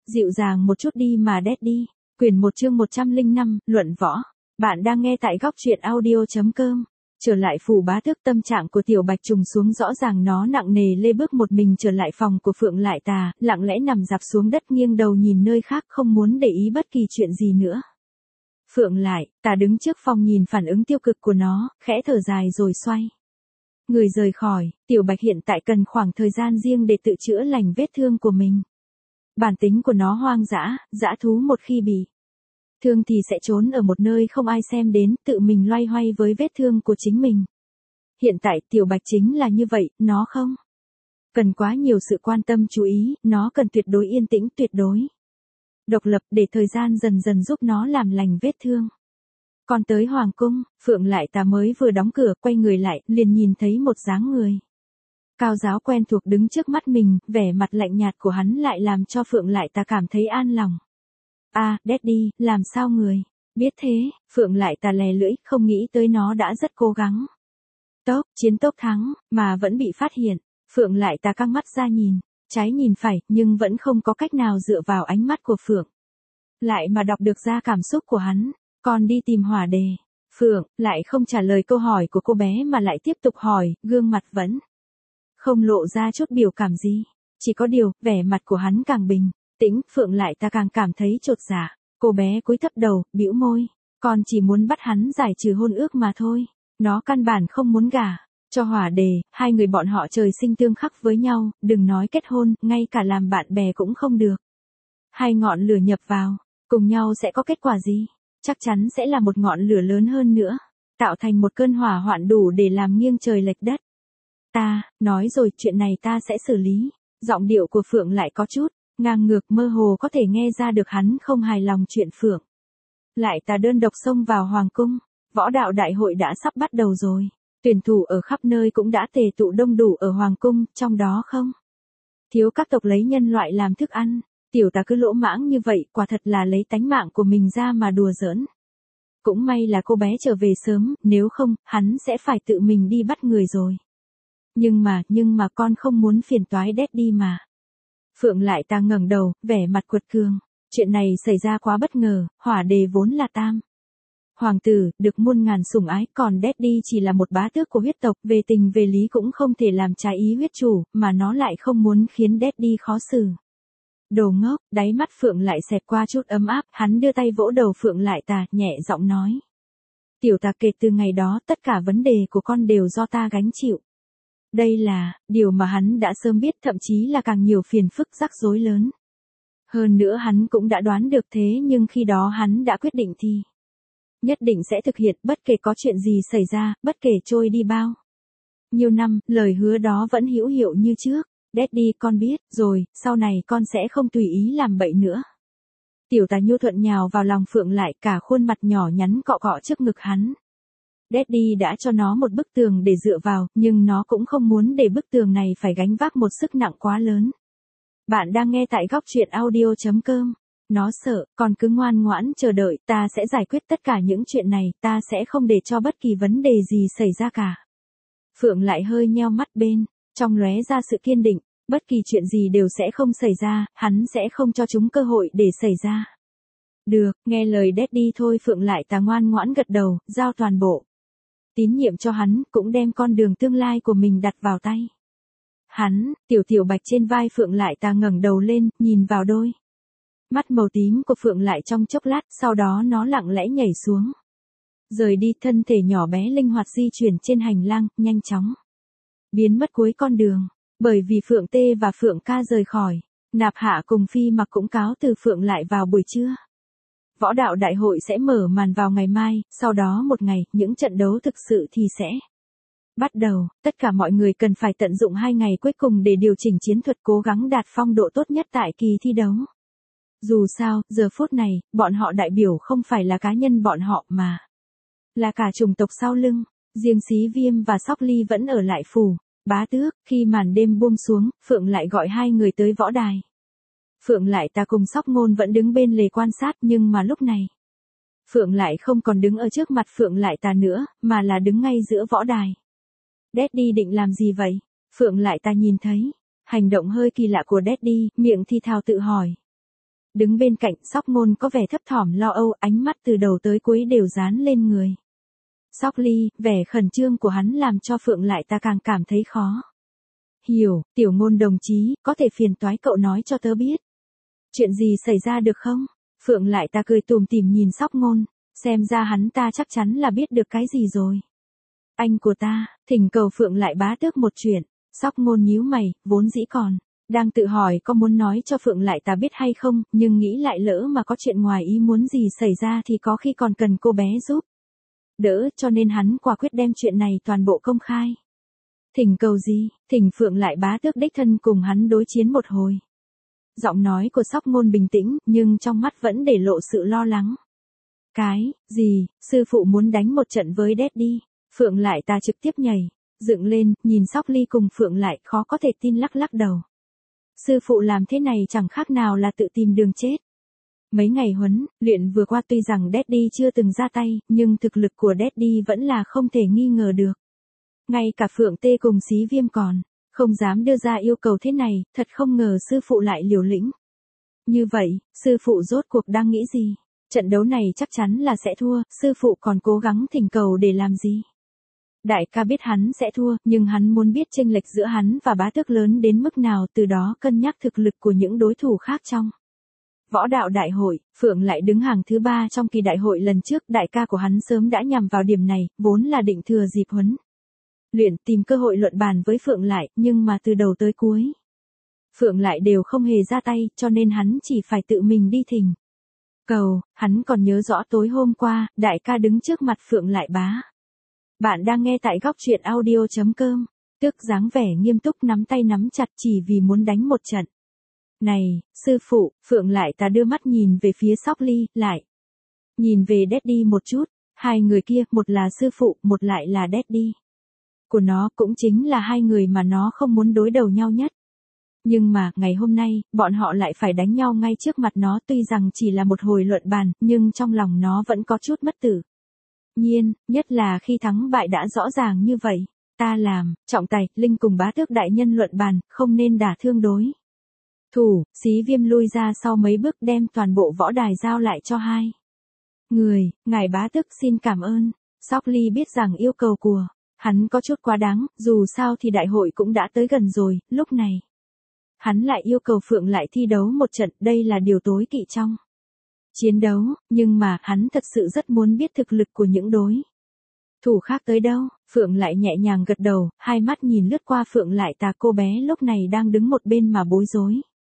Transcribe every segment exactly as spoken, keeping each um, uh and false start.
Dịu dàng một chút đi mà Daddy. Quyển một chương một trăm lẻ năm, luận võ. Bạn đang nghe tại góc truyện audio chấm com. Trở lại phủ bá tước, tâm trạng của Tiểu Bạch trùng xuống, rõ ràng nó nặng nề lê bước một mình trở lại phòng của Phượng Lại Tà, lặng lẽ nằm dạp xuống đất nghiêng đầu nhìn nơi khác, không muốn để ý bất kỳ chuyện gì nữa. Phượng Lại Tà đứng trước phòng nhìn phản ứng tiêu cực của nó, khẽ thở dài rồi xoay người rời khỏi. Tiểu Bạch hiện tại cần khoảng thời gian riêng để tự chữa lành vết thương của mình. Bản tính của nó hoang dã, dã thú, một khi bị thương thì sẽ trốn ở một nơi không ai xem đến, tự mình loay hoay với vết thương của chính mình. Hiện tại Tiểu Bạch chính là như vậy, nó không cần quá nhiều sự quan tâm chú ý, nó cần tuyệt đối yên tĩnh, tuyệt đối độc lập, để thời gian dần dần giúp nó làm lành vết thương. Còn tới hoàng cung, Phượng Lại Tà mới vừa đóng cửa, quay người lại, liền nhìn thấy một dáng người cao giáo quen thuộc đứng trước mắt mình, vẻ mặt lạnh nhạt của hắn lại làm cho Phượng Lại Tà cảm thấy an lòng. A, à, Daddy, làm sao người biết thế? Phượng Lại Tà lè lưỡi, không nghĩ tới nó đã rất cố gắng tốc chiến tốc thắng, mà vẫn bị phát hiện. Phượng Lại Tà căng mắt ra nhìn trái nhìn phải, nhưng vẫn không có cách nào dựa vào ánh mắt của Phượng Lại mà đọc được ra cảm xúc của hắn. Còn đi tìm Hỏa Đề. Phượng Lại không trả lời câu hỏi của cô bé mà lại tiếp tục hỏi, gương mặt vẫn không lộ ra chút biểu cảm gì. Chỉ có điều, vẻ mặt của hắn càng bình tĩnh, Phượng Lại Tà càng cảm thấy chột dạ. Cô bé cúi thấp đầu, bĩu môi. Còn chỉ muốn bắt hắn giải trừ hôn ước mà thôi. Nó căn bản không muốn gả cho Hỏa Đề, hai người bọn họ trời sinh tương khắc với nhau, đừng nói kết hôn, ngay cả làm bạn bè cũng không được. Hai ngọn lửa nhập vào cùng nhau sẽ có kết quả gì? Chắc chắn sẽ là một ngọn lửa lớn hơn nữa, tạo thành một cơn hỏa hoạn đủ để làm nghiêng trời lệch đất. Ta, nói rồi, chuyện này ta sẽ xử lý. Giọng điệu của Phượng Lại có chút ngang ngược, mơ hồ có thể nghe ra được hắn không hài lòng chuyện Phượng Lại Tà đơn độc xông vào hoàng cung. Võ đạo đại hội đã sắp bắt đầu rồi. Tuyển thủ ở khắp nơi cũng đã tề tụ đông đủ ở hoàng cung, trong đó không thiếu các tộc lấy nhân loại làm thức ăn. Tiểu Tà cứ lỗ mãng như vậy, quả thật là lấy tánh mạng của mình ra mà đùa giỡn. Cũng may là cô bé trở về sớm, nếu không, hắn sẽ phải tự mình đi bắt người rồi. Nhưng mà, nhưng mà con không muốn phiền toái Daddy mà. Phượng Lại Tà ngẩng đầu, vẻ mặt quật cường. Chuyện này xảy ra quá bất ngờ, Hỏa Đề vốn là tam hoàng tử, được muôn ngàn sủng ái, còn Daddy chỉ là một bá tước của huyết tộc, về tình về lý cũng không thể làm trái ý huyết chủ, mà nó lại không muốn khiến Daddy khó xử. Đồ ngốc, đáy mắt Phượng Lại xẹt qua chút ấm áp, hắn đưa tay vỗ đầu Phượng Lại Tà, nhẹ giọng nói. Tiểu Tà, kể từ ngày đó, tất cả vấn đề của con đều do ta gánh chịu. Đây là điều mà hắn đã sớm biết, thậm chí là càng nhiều phiền phức rắc rối lớn. Hơn nữa hắn cũng đã đoán được, thế nhưng khi đó hắn đã quyết định thì nhất định sẽ thực hiện, bất kể có chuyện gì xảy ra, bất kể trôi đi bao nhiêu năm, lời hứa đó vẫn hữu hiệu như trước. Daddy, con biết rồi, sau này con sẽ không tùy ý làm bậy nữa. Tiểu Tà nhu thuận nhào vào lòng Phượng Lại, cả khuôn mặt nhỏ nhắn cọ cọ trước ngực hắn. Daddy đã cho nó một bức tường để dựa vào, nhưng nó cũng không muốn để bức tường này phải gánh vác một sức nặng quá lớn. Bạn đang nghe tại góc truyện audio chấm com. Nó sợ, con cứ ngoan ngoãn chờ đợi, ta sẽ giải quyết tất cả những chuyện này, ta sẽ không để cho bất kỳ vấn đề gì xảy ra cả. Phượng Lại hơi nheo mắt bên trong lóe ra sự kiên định, bất kỳ chuyện gì đều sẽ không xảy ra, hắn sẽ không cho chúng cơ hội để xảy ra. Được, nghe lời Daddy thôi. Phượng Lại Tà ngoan ngoãn gật đầu, giao toàn bộ tín nhiệm cho hắn, cũng đem con đường tương lai của mình đặt vào tay hắn. Tiểu Tiểu Bạch trên vai Phượng Lại Tà ngẩng đầu lên, nhìn vào đôi mắt màu tím của Phượng Lại trong chốc lát, sau đó nó lặng lẽ nhảy xuống, rời đi, thân thể nhỏ bé linh hoạt di chuyển trên hành lang, nhanh chóng biến mất cuối con đường. Bởi vì Phượng Tê và Phượng Ca rời khỏi, Nạp Hạ cùng Phi Mặc cũng cáo từ Phượng Lại vào buổi trưa. Võ đạo đại hội sẽ mở màn vào ngày mai, sau đó một ngày, những trận đấu thực sự thì sẽ bắt đầu. Tất cả mọi người cần phải tận dụng hai ngày cuối cùng để điều chỉnh chiến thuật, cố gắng đạt phong độ tốt nhất tại kỳ thi đấu. Dù sao, giờ phút này, bọn họ đại biểu không phải là cá nhân bọn họ mà là cả chủng tộc sau lưng. Riêng Xí Viêm và Sóc Ly vẫn ở lại phủ bá tước. Khi màn đêm buông xuống, Phượng Lại gọi hai người tới võ đài. Phượng Lại Tà cùng Sóc Ngôn vẫn đứng bên lề quan sát, nhưng mà lúc này Phượng Lại không còn đứng ở trước mặt Phượng Lại Tà nữa, mà là đứng ngay giữa võ đài. Daddy định làm gì vậy? Phượng Lại Tà nhìn thấy hành động hơi kỳ lạ của Daddy, miệng thì thào tự hỏi. Đứng bên cạnh Sóc Ngôn có vẻ thấp thỏm lo âu, ánh mắt từ đầu tới cuối đều dán lên người Sóc Ly, vẻ khẩn trương của hắn làm cho Phượng Lại ta càng cảm thấy khó hiểu. Tiểu Ngôn đồng chí, có thể phiền toái cậu nói cho tớ biết. Chuyện gì xảy ra được không? Phượng Lại ta cười tủm tỉm nhìn Sóc Ngôn, xem ra hắn ta chắc chắn là biết được cái gì rồi. Anh của ta, thỉnh cầu Phượng Lại bá tước một chuyện. Sóc Ngôn nhíu mày, vốn dĩ còn đang tự hỏi có muốn nói cho Phượng Lại ta biết hay không, nhưng nghĩ lại lỡ mà có chuyện ngoài ý muốn gì xảy ra thì có khi còn cần cô bé giúp đỡ, cho nên hắn quả quyết đem chuyện này toàn bộ công khai. Thỉnh cầu gì? Thỉnh Phượng Lại bá tước đích thân cùng hắn đối chiến một hồi. Giọng nói của Sóc Ngôn bình tĩnh, nhưng trong mắt vẫn để lộ sự lo lắng. Cái gì? Sư phụ muốn đánh một trận với Daddy? Phượng Lại ta trực tiếp nhảy dựng lên, nhìn Sóc Ly cùng Phượng Lại, khó có thể tin lắc lắc đầu. Sư phụ làm thế này chẳng khác nào là tự tìm đường chết. Mấy ngày huấn luyện vừa qua tuy rằng Daddy chưa từng ra tay, nhưng thực lực của Daddy vẫn là không thể nghi ngờ được. Ngay cả Phượng Tê cùng Xí Viêm còn không dám đưa ra yêu cầu thế này, thật không ngờ sư phụ lại liều lĩnh. Như vậy, sư phụ rốt cuộc đang nghĩ gì? Trận đấu này chắc chắn là sẽ thua, sư phụ còn cố gắng thỉnh cầu để làm gì? Đại ca biết hắn sẽ thua, nhưng hắn muốn biết chênh lệch giữa hắn và bá tước lớn đến mức nào, từ đó cân nhắc thực lực của những đối thủ khác trong võ đạo đại hội. Phượng Lại đứng hàng thứ ba trong kỳ đại hội lần trước, đại ca của hắn sớm đã nhằm vào điểm này, vốn là định thừa dịp huấn luyện tìm cơ hội luận bàn với Phượng Lại, nhưng mà từ đầu tới cuối Phượng Lại đều không hề ra tay, cho nên hắn chỉ phải tự mình đi thỉnh cầu. Hắn còn nhớ rõ tối hôm qua, đại ca đứng trước mặt Phượng Lại bá. Bạn đang nghe tại góc truyện audio chấm com. Tức dáng vẻ nghiêm túc nắm tay nắm chặt chỉ vì muốn đánh một trận. Này, sư phụ, Phượng Lại ta đưa mắt nhìn về phía Sóc Ly, lại nhìn về Daddy một chút. Hai người kia, một là sư phụ, một lại là Daddy của nó, cũng chính là hai người mà nó không muốn đối đầu nhau nhất. Nhưng mà, ngày hôm nay, bọn họ lại phải đánh nhau ngay trước mặt nó, tuy rằng chỉ là một hồi luận bàn, nhưng trong lòng nó vẫn có chút mất tự nhiên, nhất là khi thắng bại đã rõ ràng như vậy. Ta làm trọng tài, Linh cùng bá tước đại nhân luận bàn, không nên đả thương đối thủ. Xí Viêm lui ra sau mấy bước đem toàn bộ võ đài giao lại cho hai người. Ngài bá tước xin cảm ơn. Sóc Ly biết rằng yêu cầu của hắn có chút quá đáng, dù sao thì đại hội cũng đã tới gần rồi, lúc này hắn lại yêu cầu Phượng Lại thi đấu một trận, đây là điều tối kỵ trong chiến đấu, nhưng mà hắn thật sự rất muốn biết thực lực của những đối thủ khác tới đâu. Phượng Lại nhẹ nhàng gật đầu, hai mắt nhìn lướt qua Phượng Lại ta, cô bé lúc này đang đứng một bên mà bối rối.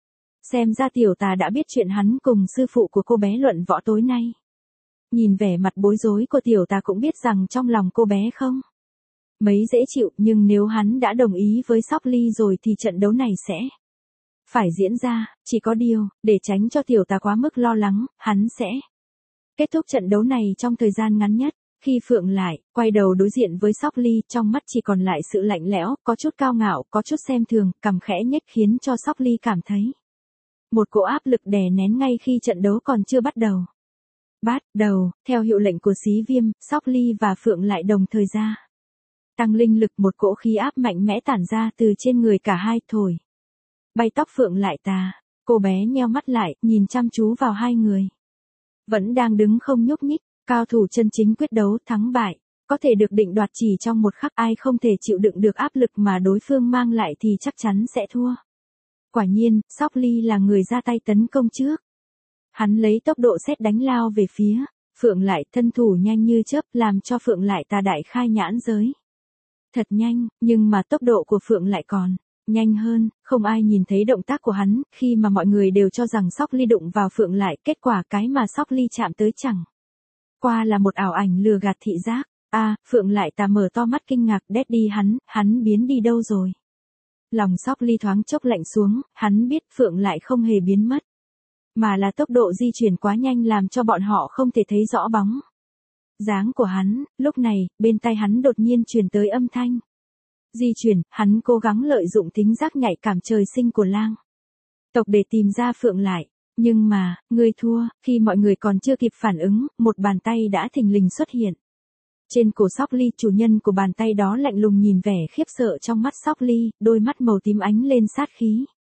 Xem ra tiểu tà đã biết chuyện hắn cùng sư phụ của cô bé luận võ tối nay. Nhìn vẻ mặt bối rối của tiểu tà cũng biết rằng trong lòng cô bé không mấy dễ chịu, nhưng nếu hắn đã đồng ý với Sóc Ly rồi thì trận đấu này sẽ phải diễn ra. Chỉ có điều, để tránh cho tiểu tà quá mức lo lắng, hắn sẽ kết thúc trận đấu này trong thời gian ngắn nhất. Khi Phượng Lại quay đầu đối diện với Sóc Ly, trong mắt chỉ còn lại sự lạnh lẽo, có chút cao ngạo, có chút xem thường, cằm khẽ nhếch khiến cho Sóc Ly cảm thấy một cỗ áp lực đè nén ngay khi trận đấu còn chưa bắt đầu. Bắt đầu, theo hiệu lệnh của Xí Viêm, Sóc Ly và Phượng Lại đồng thời ra tăng linh lực, một cỗ khí áp mạnh mẽ tản ra từ trên người cả hai, thổi bay tóc Phượng Lại ta. Cô bé nheo mắt lại, nhìn chăm chú vào hai người vẫn đang đứng không nhúc nhích. Cao thủ chân chính quyết đấu thắng bại có thể được định đoạt chỉ trong một khắc, ai không thể chịu đựng được áp lực mà đối phương mang lại thì chắc chắn sẽ thua. Quả nhiên, Sóc Ly là người ra tay tấn công trước. Hắn lấy tốc độ sét đánh lao về phía Phượng Lại, thân thủ nhanh như chớp, làm cho Phượng Lại ta đại khai nhãn giới. Thật nhanh, nhưng mà tốc độ của Phượng Lại còn nhanh hơn. Không ai nhìn thấy động tác của hắn, khi mà mọi người đều cho rằng Sóc Ly đụng vào Phượng Lại, kết quả cái mà Sóc Ly chạm tới chẳng qua là một ảo ảnh lừa gạt thị giác. A, à, Phượng Lại ta mở to mắt kinh ngạc, Daddy hắn, hắn biến đi đâu rồi? Lòng Sóc Ly thoáng chốc lạnh xuống, hắn biết Phượng Lại không hề biến mất, mà là tốc độ di chuyển quá nhanh làm cho bọn họ không thể thấy rõ bóng dáng của hắn. Lúc này, bên tai hắn đột nhiên truyền tới âm thanh di chuyển, hắn cố gắng lợi dụng thính giác nhạy cảm trời sinh của lang tộc để tìm ra Phượng Lại. Nhưng mà, ngươi thua. Khi mọi người còn chưa kịp phản ứng, một bàn tay đã thình lình xuất hiện trên cổ Sóc Ly. Chủ nhân của bàn tay đó lạnh lùng nhìn vẻ khiếp sợ trong mắt Sóc Ly, đôi mắt màu tím ánh lên sát khí.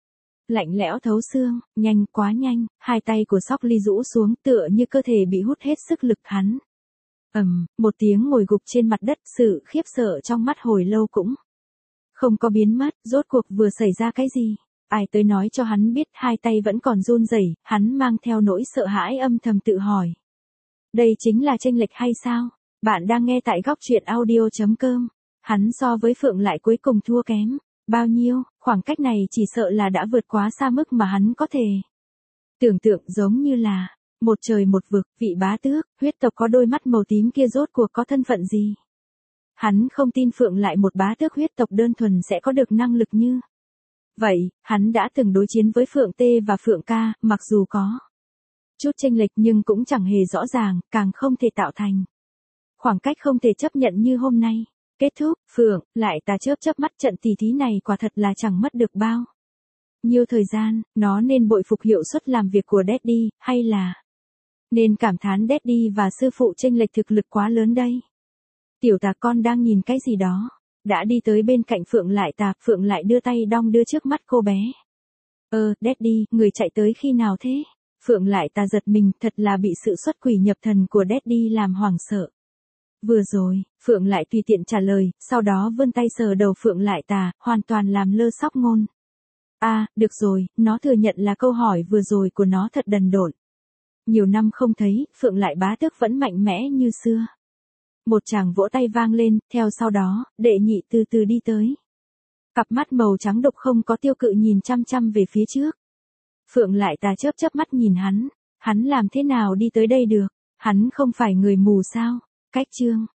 lạnh lẽo thấu xương, nhanh quá nhanh, hai tay của Sóc Ly rũ xuống tựa như cơ thể bị hút hết sức lực hắn. Ầm, một tiếng ngồi gục trên mặt đất, sự khiếp sợ trong mắt hồi lâu cũng không có biến mất, rốt cuộc vừa xảy ra cái gì? Ai tới nói cho hắn biết, hai tay vẫn còn run rẩy, hắn mang theo nỗi sợ hãi âm thầm tự hỏi. Đây chính là chênh lệch hay sao? Bạn đang nghe tại góc truyện audio chấm com. Hắn so với Phượng lại cuối cùng thua kém. Bao nhiêu, khoảng cách này chỉ sợ là đã vượt quá xa mức mà hắn có thể tưởng tượng, giống như là một trời một vực, vị bá tước, huyết tộc có đôi mắt màu tím kia rốt cuộc có thân phận gì? Hắn không tin Phượng lại một bá tước huyết tộc đơn thuần sẽ có được năng lực như vậy. Hắn đã từng đối chiến với Phượng Tê và Phượng Ca, mặc dù có chút chênh lệch nhưng cũng chẳng hề rõ ràng, càng không thể tạo thành khoảng cách không thể chấp nhận như hôm nay. Kết thúc, Phượng lại ta chớp chớp mắt, trận tỷ thí này quả thật là chẳng mất được bao nhiêu thời gian, nó nên bội phục hiệu suất làm việc của Daddy, hay là nên cảm thán Daddy và sư phụ chênh lệch thực lực quá lớn đây. Tiểu Tà con đang nhìn cái gì đó? Đã đi tới bên cạnh Phượng lại Tà, Phượng lại đưa tay đong đưa trước mắt cô bé. Ơ, Daddy, người chạy tới khi nào thế? Phượng lại Tà giật mình, thật là bị sự xuất quỷ nhập thần của Daddy làm hoảng sợ. Vừa rồi, Phượng lại tùy tiện trả lời, sau đó vươn tay sờ đầu Phượng lại Tà, hoàn toàn làm lơ Sóc Ngôn. À, được rồi, nó thừa nhận là câu hỏi vừa rồi của nó thật đần độn. Nhiều năm không thấy, Phượng lại bá tước vẫn mạnh mẽ như xưa. Một tràng vỗ tay vang lên, theo sau đó, đệ nhị từ từ đi tới. Cặp mắt màu trắng đục không có tiêu cự nhìn chăm chăm về phía trước. Phượng lại Tà chớp chớp mắt nhìn hắn, hắn làm thế nào đi tới đây được, hắn không phải người mù sao? Cách chương